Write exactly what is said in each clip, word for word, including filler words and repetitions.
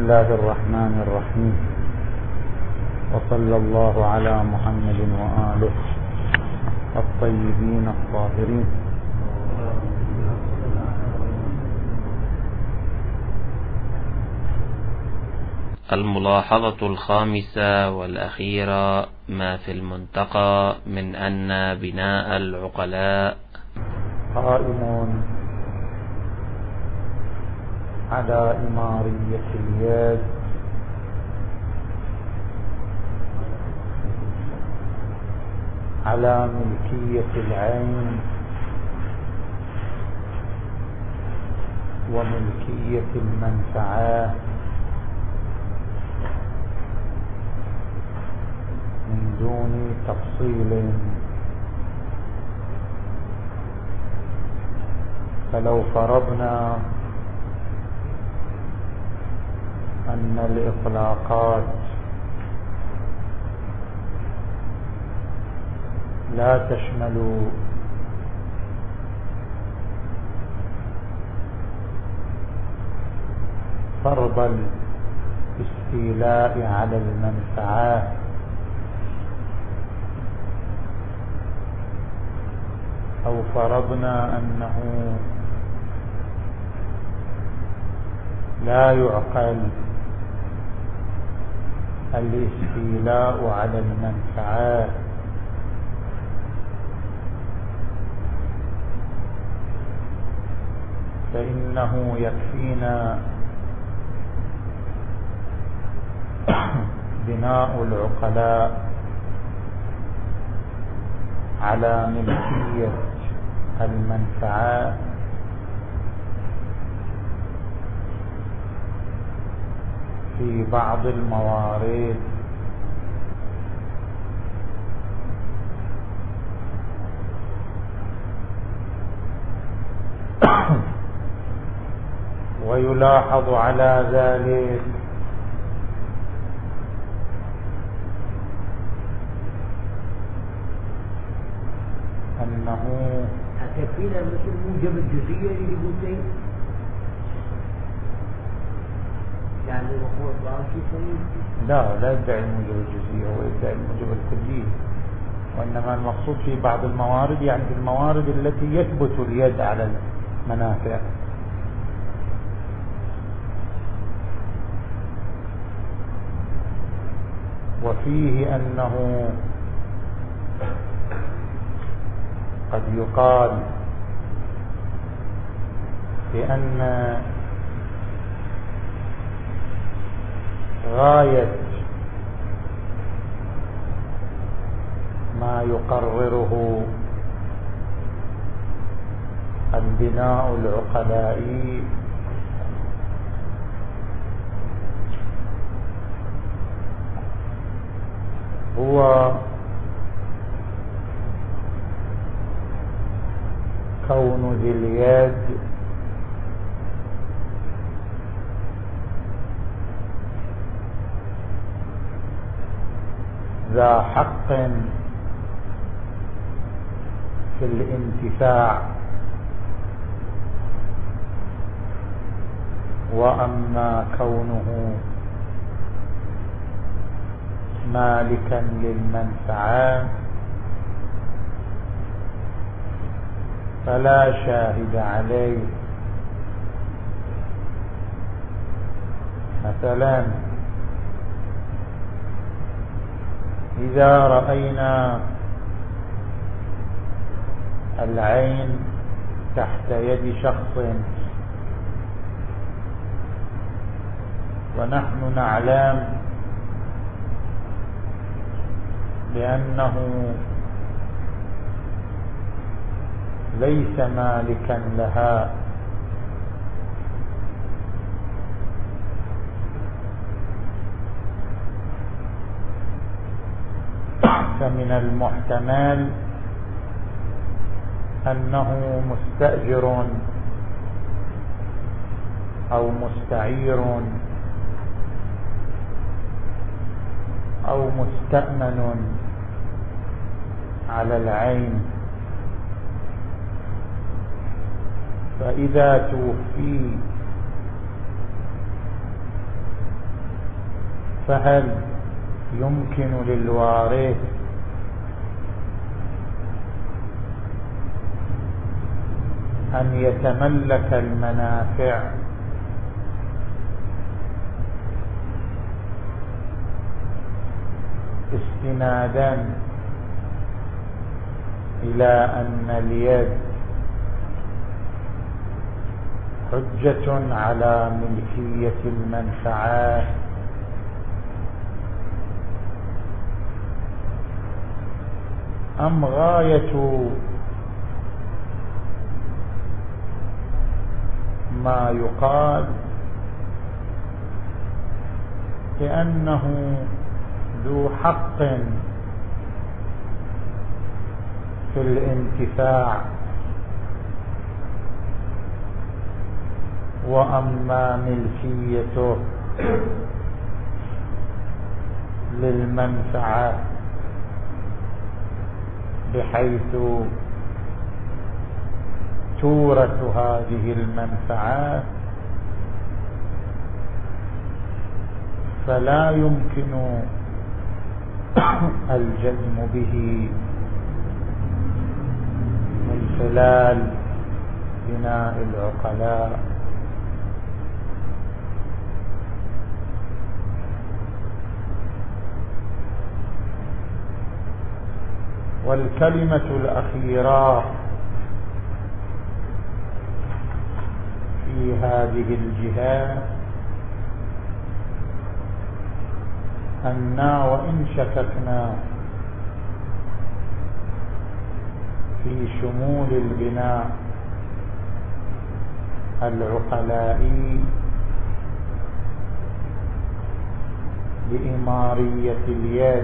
الله الرحمن الرحيم، وصلى الله على محمد وآله الطيبين الطاهرين. الملاحظة الخامسة والأخيرة: ما في المنتقى من أن بناء العقلاء قائم على إمارية اليد على ملكية العين وملكية المنفعة من دون تفصيل. فلو فرضنا أن الإطلاقات لا تشمل فرض الاستيلاء على المنفعة أو فرضنا أنه لا يعقل الاستيلاء على المنفعة، فإنه يكفينا بناء العقلاء على ملكية المنفعة في بعض الموارد ويلاحظ على ذلك أنه تكفينا مثل موجب الجزئية اللي قلتين، يعني وقوع الضعف لا لا يدعي الموجب الجزئية، هو يدعي الموجب الكلي، وإنما المقصود في بعض الموارد يعني في الموارد التي يثبت اليد على المنافع. وفيه أنه قد يقال بأن غاية ما يقرره البناء العقلائي هو كون ذي اليد ذا حق في الانتفاع، وأما كونه مالكا للمنفعة فلا شاهد عليه. مثلا إذا رأينا العين تحت يد شخص ونحن نعلم بأنه ليس مالكا لها، فمن المحتمل أنه مستأجر أو مستعير أو مستأمن على العين. فإذا توفي فهل يمكن للوارث أن يتملك المنافع استنادا إلى أن اليد حجة على ملكية المنفعات، أم غاية ما يقال بأنه ذو حق في الانتفاع، وأما ملكيته للمنفعة بحيث تورث هذه المنفعات فلا يمكن الجزم به من خلال بناء العقلاء. والكلمة الأخيرة في هذه الجهة أننا وإن شككنا في شمول البناء العقلائي لإمارية اليد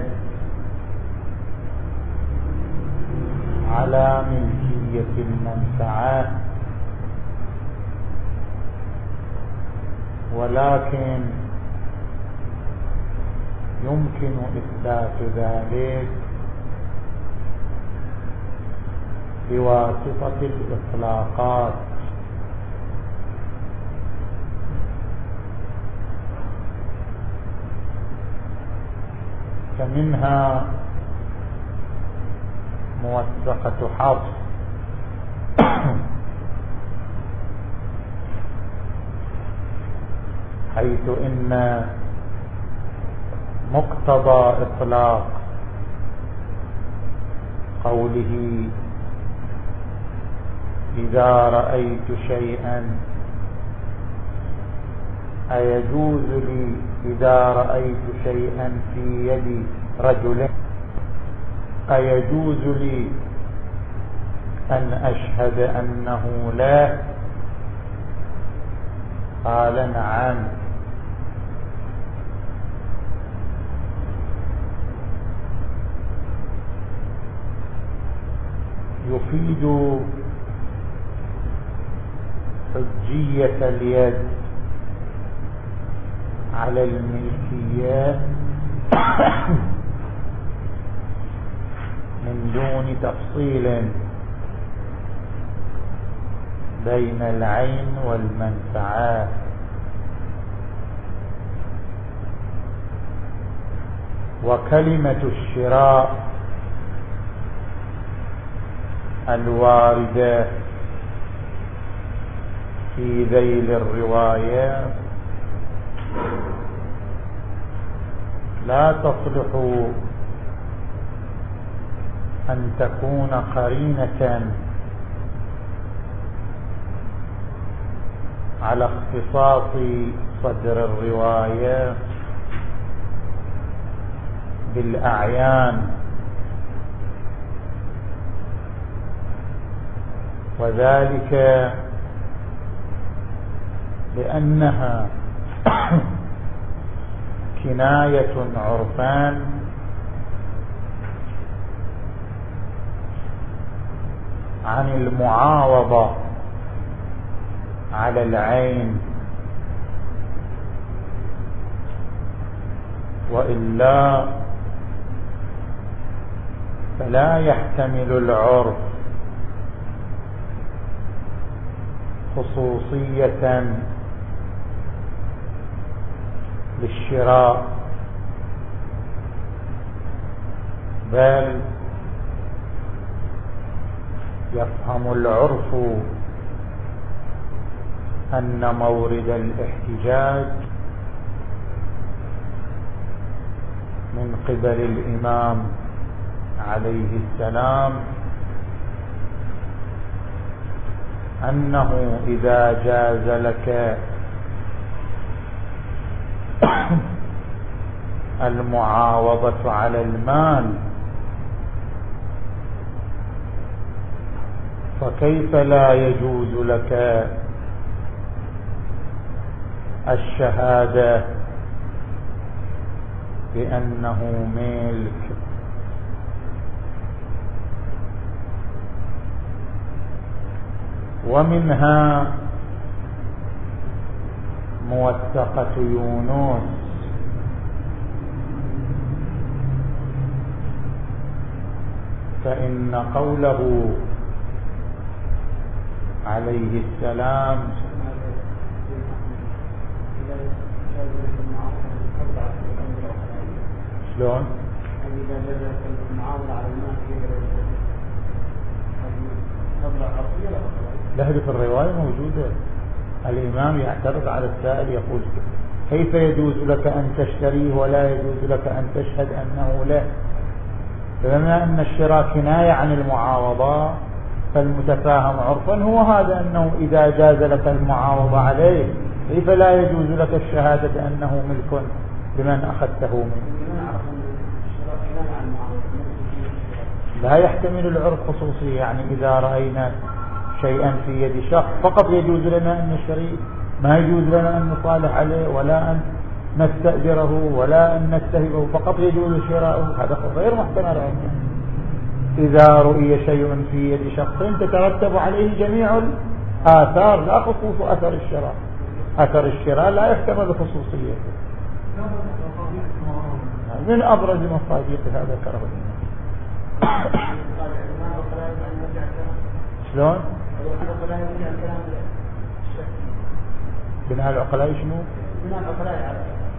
على ملكية المنفعة، ولكن يمكن إثبات ذلك بواسطة الإطلاقات، فمنها موثقة حفص حيث إن مقتضى إطلاق قوله إذا رأيت شيئا أيجوز لي إذا رأيت شيئا في يد رجل أيجوز لي أن أشهد أنه لا؟ قال نعم. يفيد حجية اليد على الملكيات من دون تفصيل بين العين والمنفعات، وكلمة الشراء الواردة في ذيل الروايات لا تصلح أن تكون قرينة على اختصاص صدر الرواية بالأعيان، وذلك لأنها كناية عرفان عن المعاوضة على العين، وإلا فلا يحتمل العرف خصوصية للشراء بل يفهم العرف أن مورد الاحتجاج من قبل الإمام عليه السلام أنه إذا جاز لك المعاوضة على المال فكيف لا يجوز لك الشهادة بأنه ملك. ومنها موثقة يونس فإن قوله عليه السلام شلون؟ لهذه في الرواية موجودة. الإمام يعترض على السائل يقول كيف يجوز لك أن تشتريه ولا يجوز لك أن تشهد أنه له؟ فبما أن الشراء كناية عن المعاوضة فالمتفاهم عرفا هو هذا، أنه إذا جاز لك المعاوضة عليه كيف لا يجوز لك الشهادة أنه ملك بمن أخذته منه؟ لا يحتمل العرف خصوصي، يعني إذا رأينا شيئا في يد شخص فقط يجوز لنا أن نشتريه، ما يجوز لنا أن نصالح عليه ولا أن نستأجره ولا أن نستهبه، فقط يجوز شراؤه. هذا غير محتمل عنه. إذا رؤي شيء في يد شخص تترتب عليه جميع الآثار لا خصوص أثر الشراء. أثر الشراء لا يحتمل خصوصيته. من أبرز مصادق هذا كره. شلون؟ بناء العقلاء شنو؟ بناء العقلاء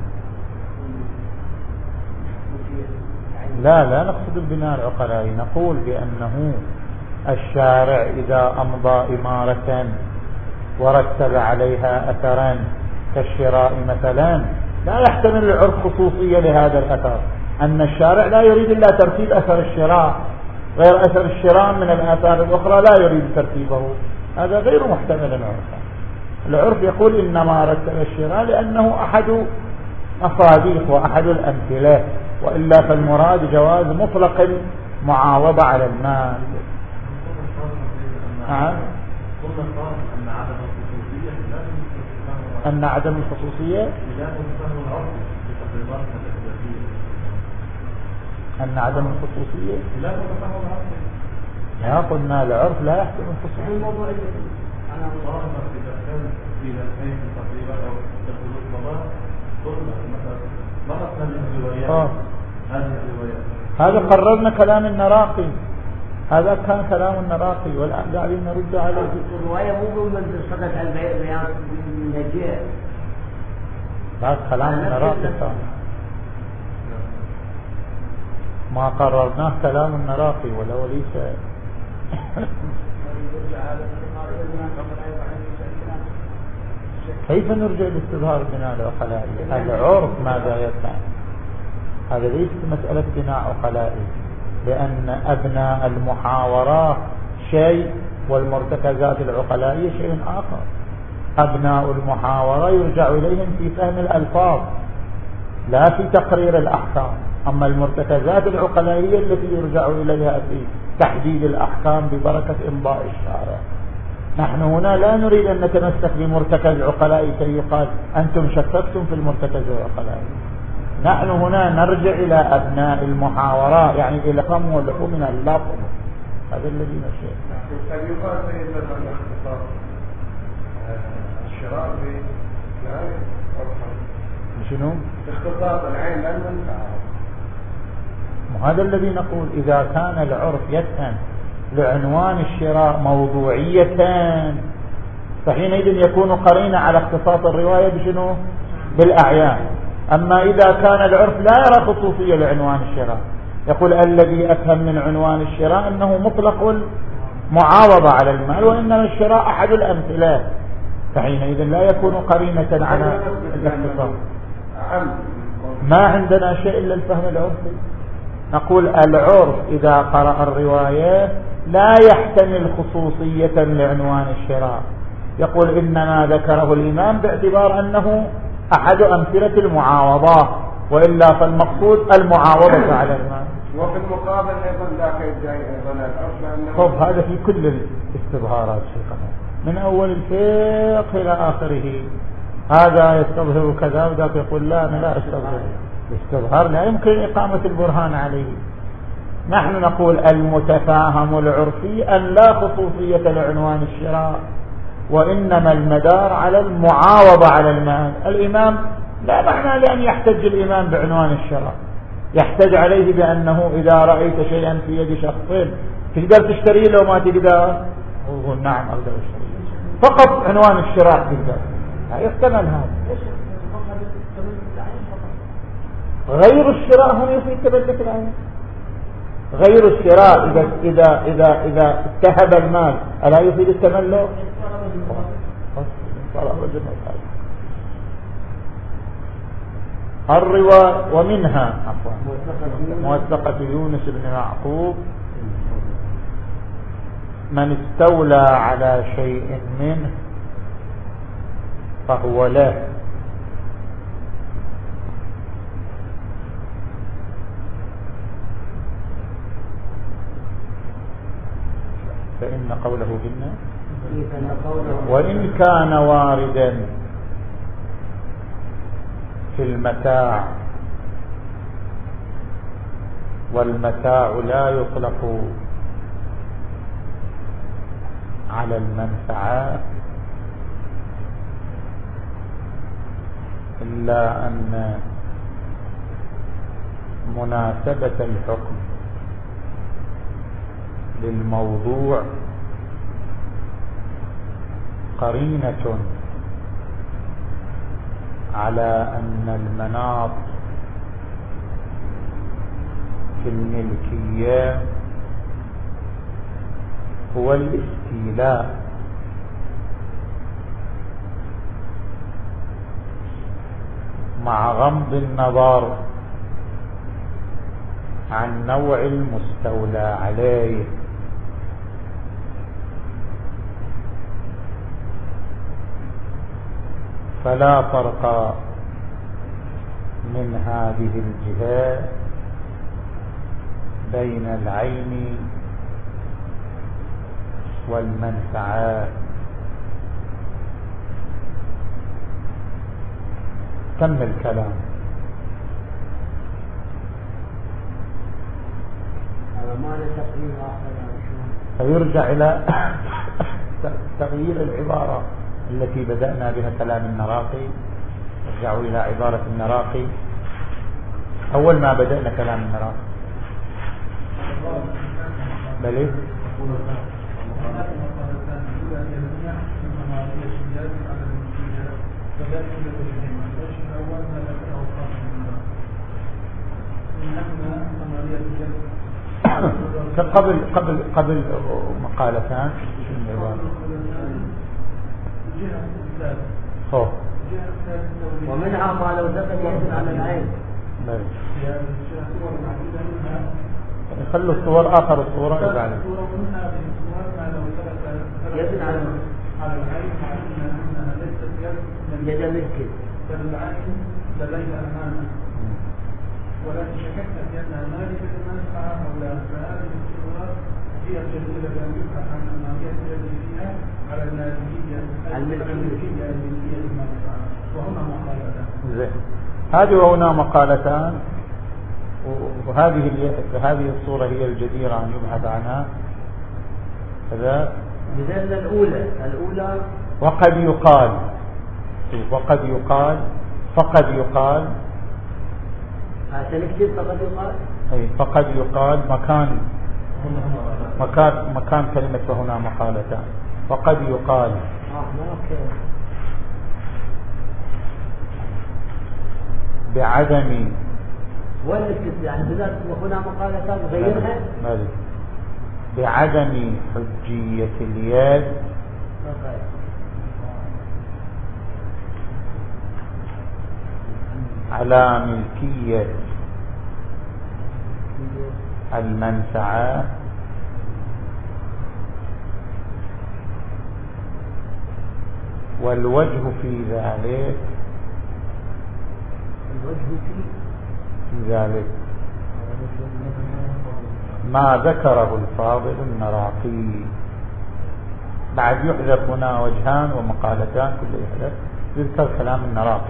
لا لا نقصد البناء العقلائي، نقول بأنه الشارع إذا أمضى إمارة ورتب عليها أثرا كالشراء مثلا لا يحتمل العرف خصوصية لهذا الأثر، أن الشارع لا يريد إلا ترتيب أثر الشراء، غير أثر الشراء من الآثار الأخرى لا يريد ترتيبه، هذا غير محتمل عرفا. العرف يقول إنما رتب الشراء لأنه أحد مصادق وأحد الأمثلة، وإلا فالمراد جواز مطلق المعاوضة على المال. أن عدم الخصوصية أن عدم الخصوصية لا قلنا العرف لا يحتمل الخصوصية. آه. هذا قررنا كلام النراقي، هذا كان كلام النراقي والآن قاعدين نرد عليه. الرواية مو من صدق البيان من هجية، هذا كلام النراقي كان ما قررناه كلام النراقي ولا وليس. كيف نرجع لاستظهار بناء العقلائي؟ العرف ماذا يفعل؟ هذا ليس مسألة بناء عقلائي، لأن أبناء المحاورات شيء والمرتكزات العقلائية شيء آخر. أبناء المحاورة يرجع إليهم في فهم الألفاظ لا في تقرير الأحكام، أما المرتكزات العقلائية التي يرجع إليها في تحديد الأحكام ببركة إمضاء الشارع. نحن هنا لا نريد أن نتمسك بمرتكز عقلائي كي يقال أنتم شككتم في المرتكز العقلائي. نحن هنا نرجع إلى أبناء المحاورة، يعني إلى فم ولحوم من اللفظ. هذا الذي نشأ. قد يقال في الاختصاص الشراء بالعين شنو؟ اختصاص العين لا المنفعة. وهذا الذي نقول إذا كان العرف يفهم لعنوان الشراء موضوعية فحينئذ يكون قرينة على اختصاص الرواية بشنو؟ بالأعيان. أما إذا كان العرف لا يرى خصوصية لعنوان الشراء يقول الذي أفهم من عنوان الشراء أنه مطلق المعاوضة على المال، وإنما الشراء أحد الأمثلة، فحينئذ لا يكون قرينة على الاختصاص. ما عندنا شيء إلا الفهم العرفي. نقول العرف إذا قرأ الرواية لا يحتمل خصوصية لعنوان الشراء، يقول إنما ذكره الإمام باعتبار أنه أحد أمثلة المعاوضات، وإلا فالمقصود المعاوضة على المال. وفي المقابل أيضا ذاك يدعي أيضا العرف. طب هذا في كل الاستظهارات شيخنا من أول الفقه إلى آخره، هذا يستظهر كذا وذاك يقول لا أنا لا أستظهر. الاستظهار لا يمكن إقامة البرهان عليه. نحن نقول المتفاهم العرفي أن لا خصوصية لعنوان الشراء، وإنما المدار على المعاوضة على المال. الإمام لا معنى لأن يحتج الإمام بعنوان الشراء، يحتج عليه بأنه إذا رأيت شيئا في يد شخص تقدر تشتري له ما تقدر، يقول نعم أقدر أشتري، فقط عنوان الشراء تقدر، لا يحتمل هذا. غير الشراء هم يفيد تملك العين. غير الشراء إذا إذا إذا إذا اتهب المال ألا يفيد التملك؟ الرواية ومنها عفوا موثقة يونس بن يعقوب من استولى على شيء منه فهو له، فإن قوله هنا وإن كان واردا في المتاع، والمتاع لا يطلق على المنفعة إلا أن مناسبة الحكم للموضوع قرينة على أن المناط في الملكية هو الاستيلاء، مع غمض النظر عن نوع المستولى عليه. فلا فرق من هذه الجهة بين العين والمنفعة. تم الكلام. فيرجع إلى تغيير العبارة التي بدأنا بها كلام النراقي. ارجعوا إلى عبارة النراقي أول ما بدأنا كلام النراقي. بلي قبل قبل قبل مقالتان خوف. ومنها ما لو دخل يدل على العين. خلوا الصور آخر الصورة يبقى يدل على العين يد ملك فالعين لديها أمانة، ولكن شككنا في أنها مالكة المنفعة أو لا، فهذه الصورات هي الجديدة بأن يبحث عن المالية التي فيها على المالكية الملكية الملكية المنفعة. وهنا مقالتان. زين. هذه وهنا مقالتان، وهذه هذه الصورة هي الجديرة أن يبحث عنها. هذا مثل الأولى الأولى وقد يقال وقد يقال فقد يقال سنكتب فقد يقال أي فقد يقال مكان مكان مكان كلمة وهنا مقالتان. وقد يقال بعدم ولا الكذب يعني بذات وهنا مقالتان غيرها مالك بعدم حجية اليد على ملكية المنفعة والوجه في ذلك الوجه في ذلك ما ذكره الفاضل النراقي. بعد يحذف هنا وجهان ومقالتان كل يحذف يذكر كلام النراقي.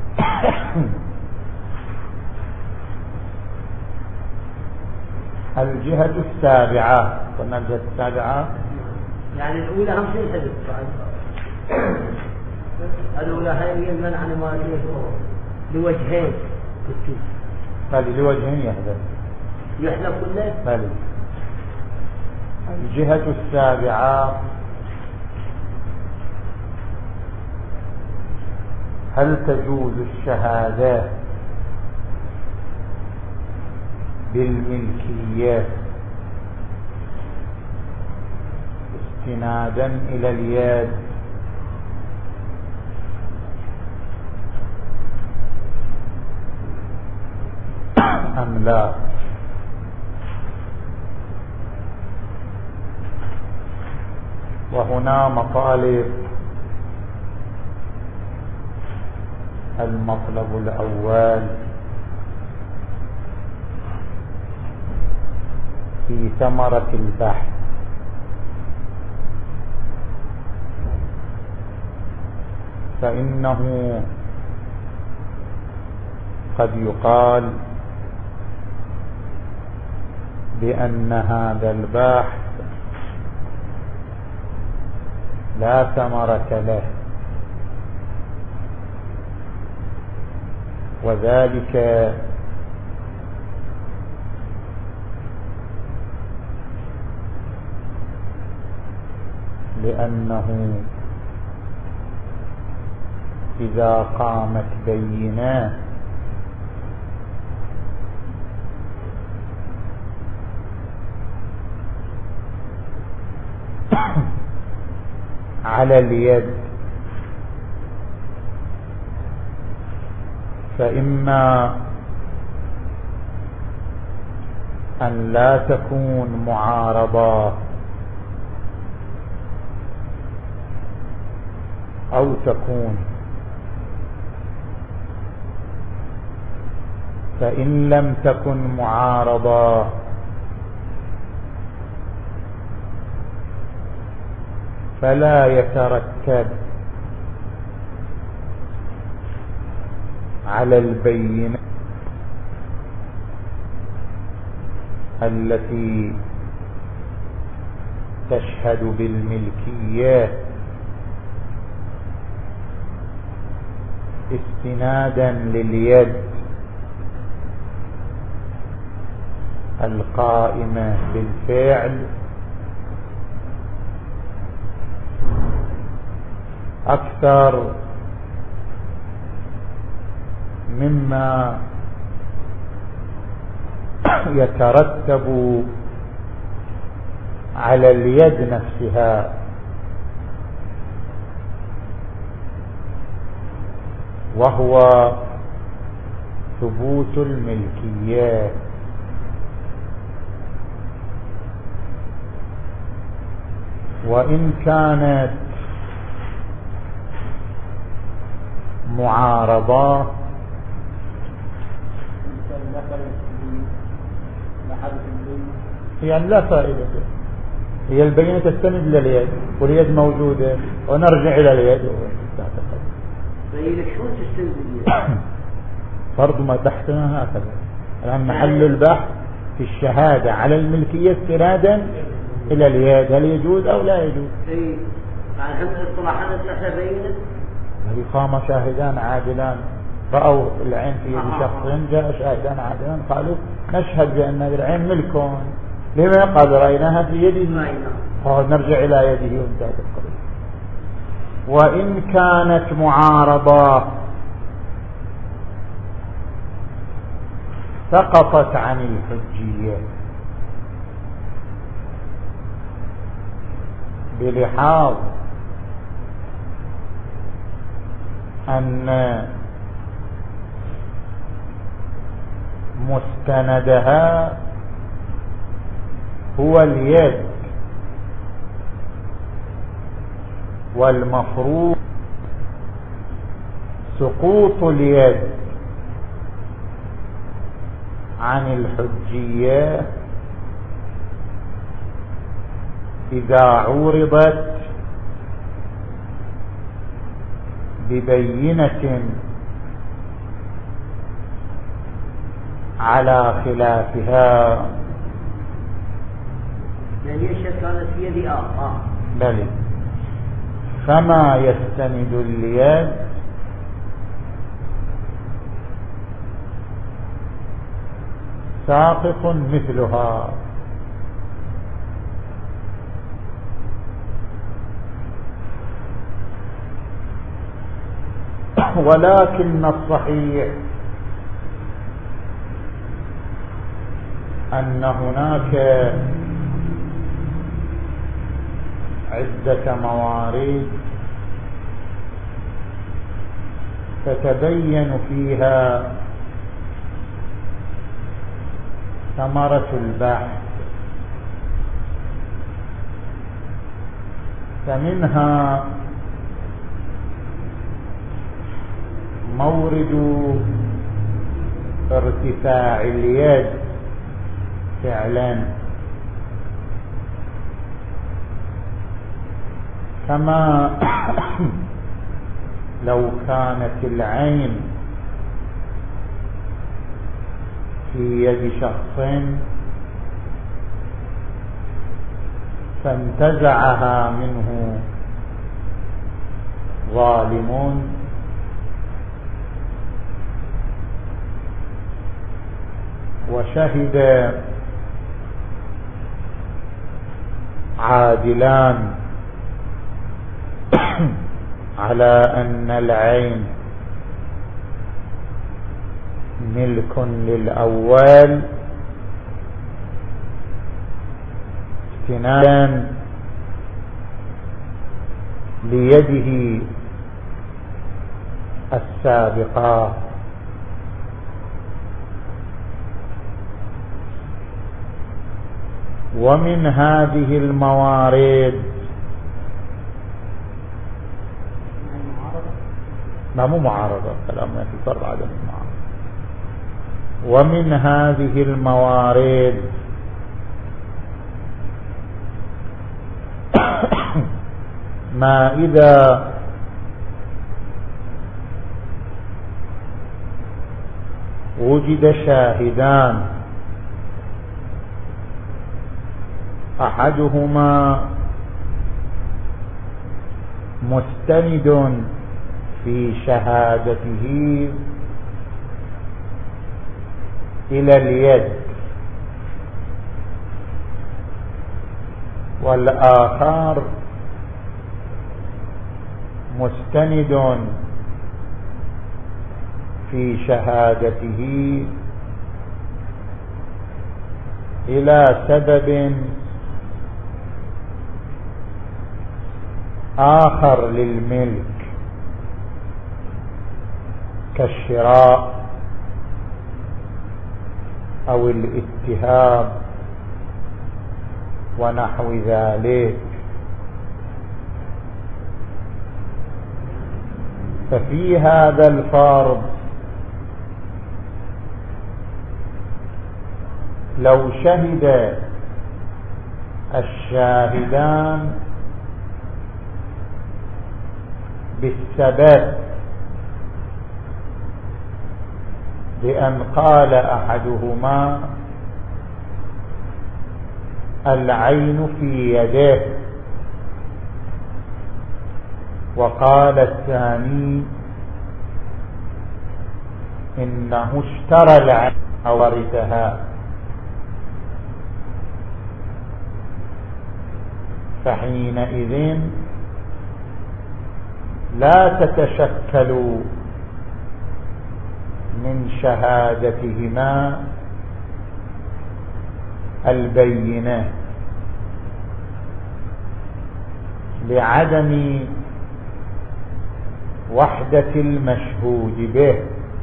الجهة السابعة قلنا الجهة السابعة يعني الأولى هم شيء حدث الأولى هي المنع ما لوجهين بل لوجهين يحذف يحذف كله بل الجهة السابعة هل تجوز الشهادة بالملكية استنادا إلى اليد أم لا؟ وهنا مطالب. المطلب الأول في ثمرة البحث فإنه قد يقال بأن هذا البحث لا ثمرة له، وذلك لأنه إذا قامت بينة على اليد فإما أن لا تكون معارضة أو تكون، فإن لم تكن معارضة فلا يترتب على البينة التي تشهد بالملكية استنادا لليد القائمة بالفعل أكثر مما يترتب على اليد نفسها، وهو ثبوت الملكية. وإن كانت معارضة يعني لا فائدة، هي البينة تستند لليد واليد موجودة ونرجع إلى اليد. بينك شلون تستند اليد؟ فرض ما بحثنا هكذا الآن محل البحث في الشهادة على الملكية استنادا إلى اليد، هل يجوز أو لا يجوز؟ إيه يعني هم اصطلاحنا احنا بينة هذه قام شاهدان عادلان رأوا العين في يد شخص، جاء شاهدان عادلان قالوا نشهد بأن العين ملكون، لما قال رأيناها في يده قال نرجع إلى يده وانتهت القضية. وإن كانت معارضة سقطت عن الحجية بلحاظ أن مستندها هو اليد، والمفروض سقوط اليد عن الحجية إذا عورضت ببينة على خلافها. يعني الشك كانت في يد آخر. بل فما يستند اليد ساقط مثلها، ولكن الصحيح أن هناك عدة موارد تتبين فيها ثمرة البحث، فمنها مورد ارتفاع اليد فعلا، كما لو كانت العين في يد شخص فانتزعها منه ظالم وشهد عادلان على أن العين ملك للأول استنادا ليده السابقة، ومن هذه الموارد ما مو معارضة، كلامنا في فرع عدم المعارضة. ومن هذه الموارد ما إذا وجد شاهدان أحدهما مستند في شهادته إلى اليد، والآخر مستند في شهادته إلى سبب آخر للملك كالشراء أو الاتهام ونحو ذلك، ففي هذا الفرض لو شهد الشاهدان بالسبب بأن قال أحدهما العين في يده، وقال الثاني إنه اشترى العين أو ورثها، فحينئذ لا تتشكل من شهادتهما البينة لعدم وحدة المشهود به،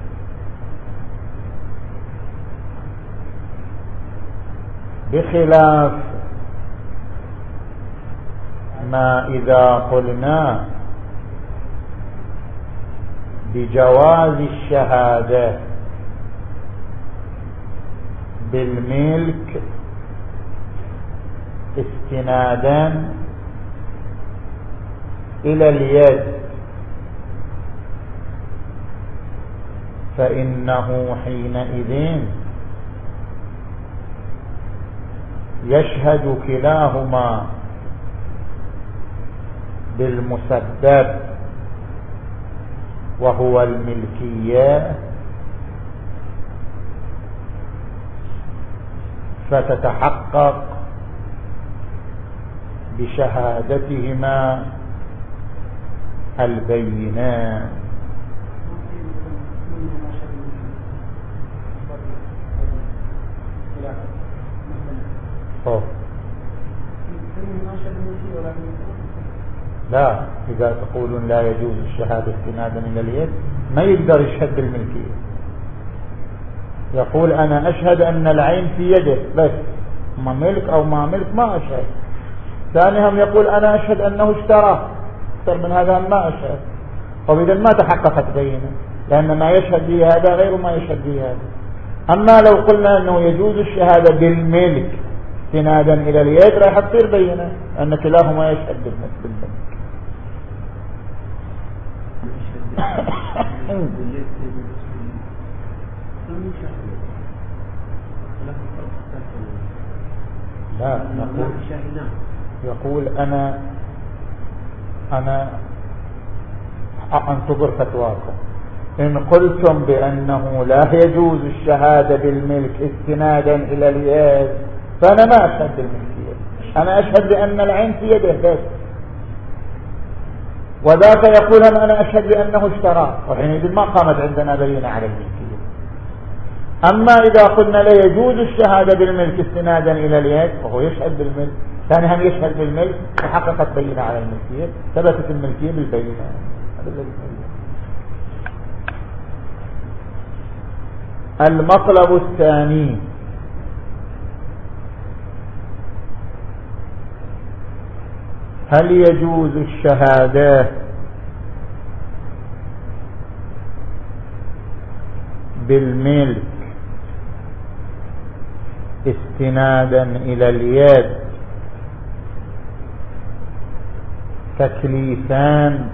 بخلاف ما إذا قلنا بجواز الشهادة بالملك استنادا إلى اليد، فإنه حينئذ يشهد كلاهما بالمسبب وهو الملكية، فتتحقق بشهادتهما البينة. لا، إذا تقولون لا يجوز الشهادة استنادا إلى اليد ما يقدر يشهد بالملكية، يقول أنا أشهد أن العين في يده بس، ما ملك أو ما ملك ما أشهد. ثانيهم يقول أنا أشهد أنه اشترى، أكثر من هذا ما أشهد. وبإذا ما تحققت بينة، لأن ما يشهد به هذا غير ما يشهد به هذا. أما لو قلنا أنه يجوز الشهادة بالملك استنادا إلى اليد راح تصير بينة أن كلاهما يشهد بالملك. لا، نقول يقول أنا أنا أنتظر فتواكم. إن قلتم بأنه لا يجوز الشهادة بالملك استنادا إلى اليد فأنا ما أشهد بالملكية، أنا أشهد بأن العين في يده بس، وذاك يقول أنا أشهد بأنه اشترى، وحينئذ ما قامت عندنا بينة على الملكية. أما إذا قلنا لا يجوز الشهادة بالملك استنادا إلى اليد وهو يشهد بالملك، ثاني هم يشهد بالملك، تحققت بينة على الملكية، ثبتت الملكية بالبينة. المطلب الثاني هل يجوز الشهادة بالملك استنادا إلى اليد تكليفان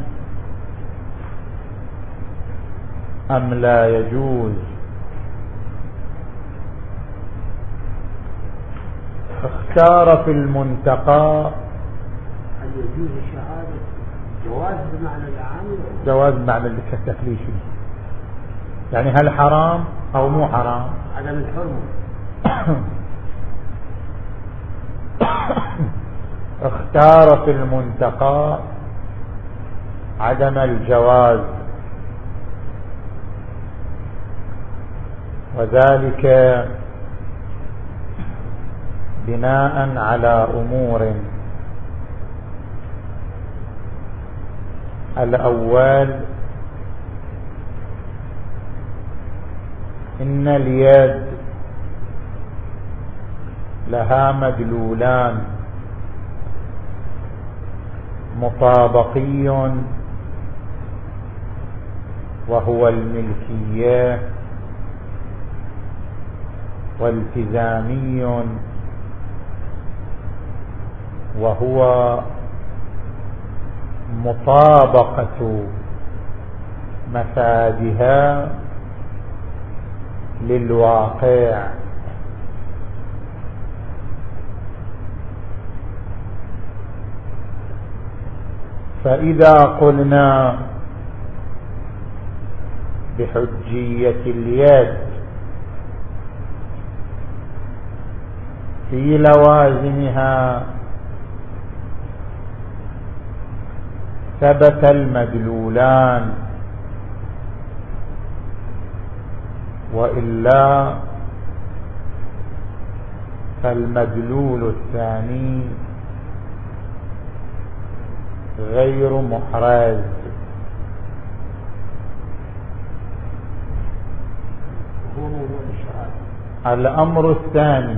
أم لا يجوز؟ اختار في المنتقى هل يجوز الشهادة جواز بمعنى العام؟ جواز بمعنى التكليفي، يعني هل حرام أو مو حرام؟ عدم الحرمة. اختار في المنتقى عدم الجواز، وذلك بناء على أمور: الأول إن اليد لها مدلولان مطابقي وهو الملكية، والتزامي وهو مطابقة مفادها للواقع. فإذا قلنا بحجية اليد في لوازمها ثبت المدلولان، وإلا فالمدلول الثاني غير محرز. هو موضوع الشهادة. الأمر الثاني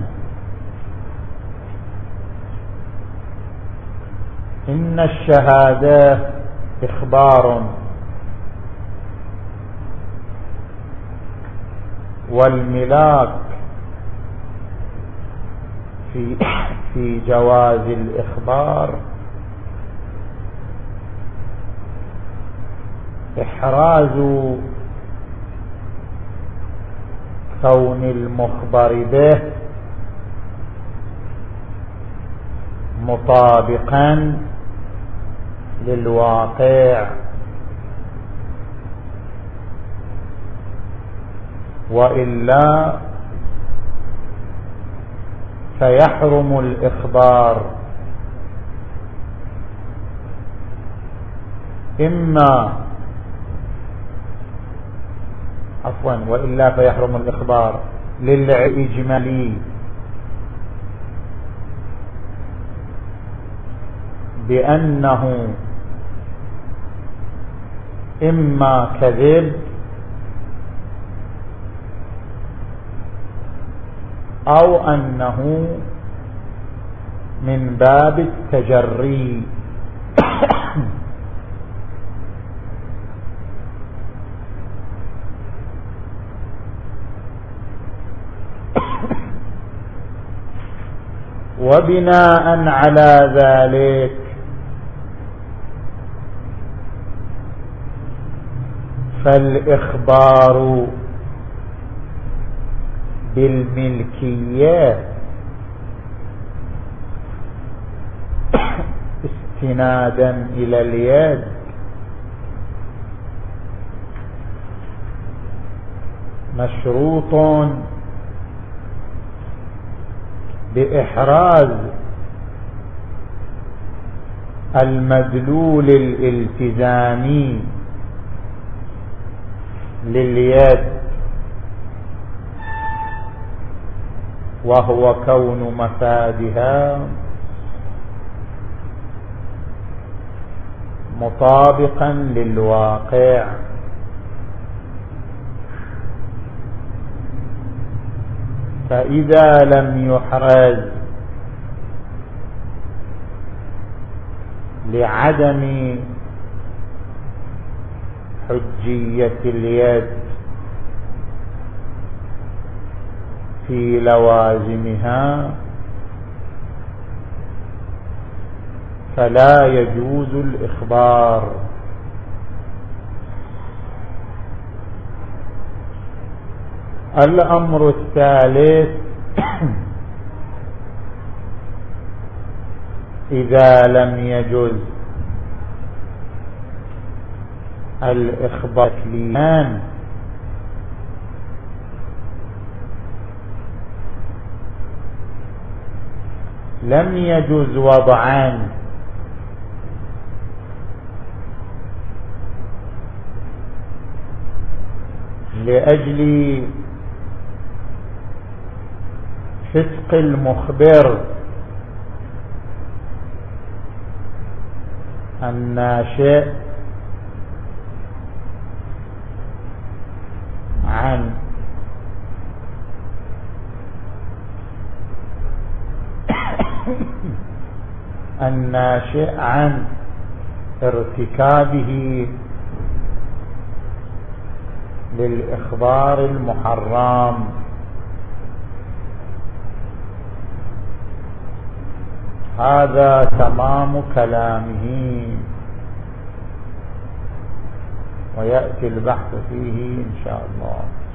إن الشهادة إخبار، والملاك في في جواز الإخبار إحراز كون المخبر به مطابقا للواقع، وإلا فيحرم الإخبار إما عفوا وإلا فيحرم الإخبار للإجمالي بأنه إما كذب أو أنه من باب التجري. وبناء على ذلك فالإخبار بالملكية استنادا إلى اليد مشروط بإحراز المدلول الالتزامي لليد، وهو كون مفادها مطابقا للواقع. فإذا لم يحرز لعدم حجية اليد في لوازمها فلا يجوز الإخبار. الأمر الثالث إذا لم يجوز الإخبار لمن لم يجوز وضعا لأجل فسق المخبر الناشئ عن الناشئ عن ارتكابه للإخبار المحرم. هذا تمام كلامه، ويأتي البحث فيه إن شاء الله.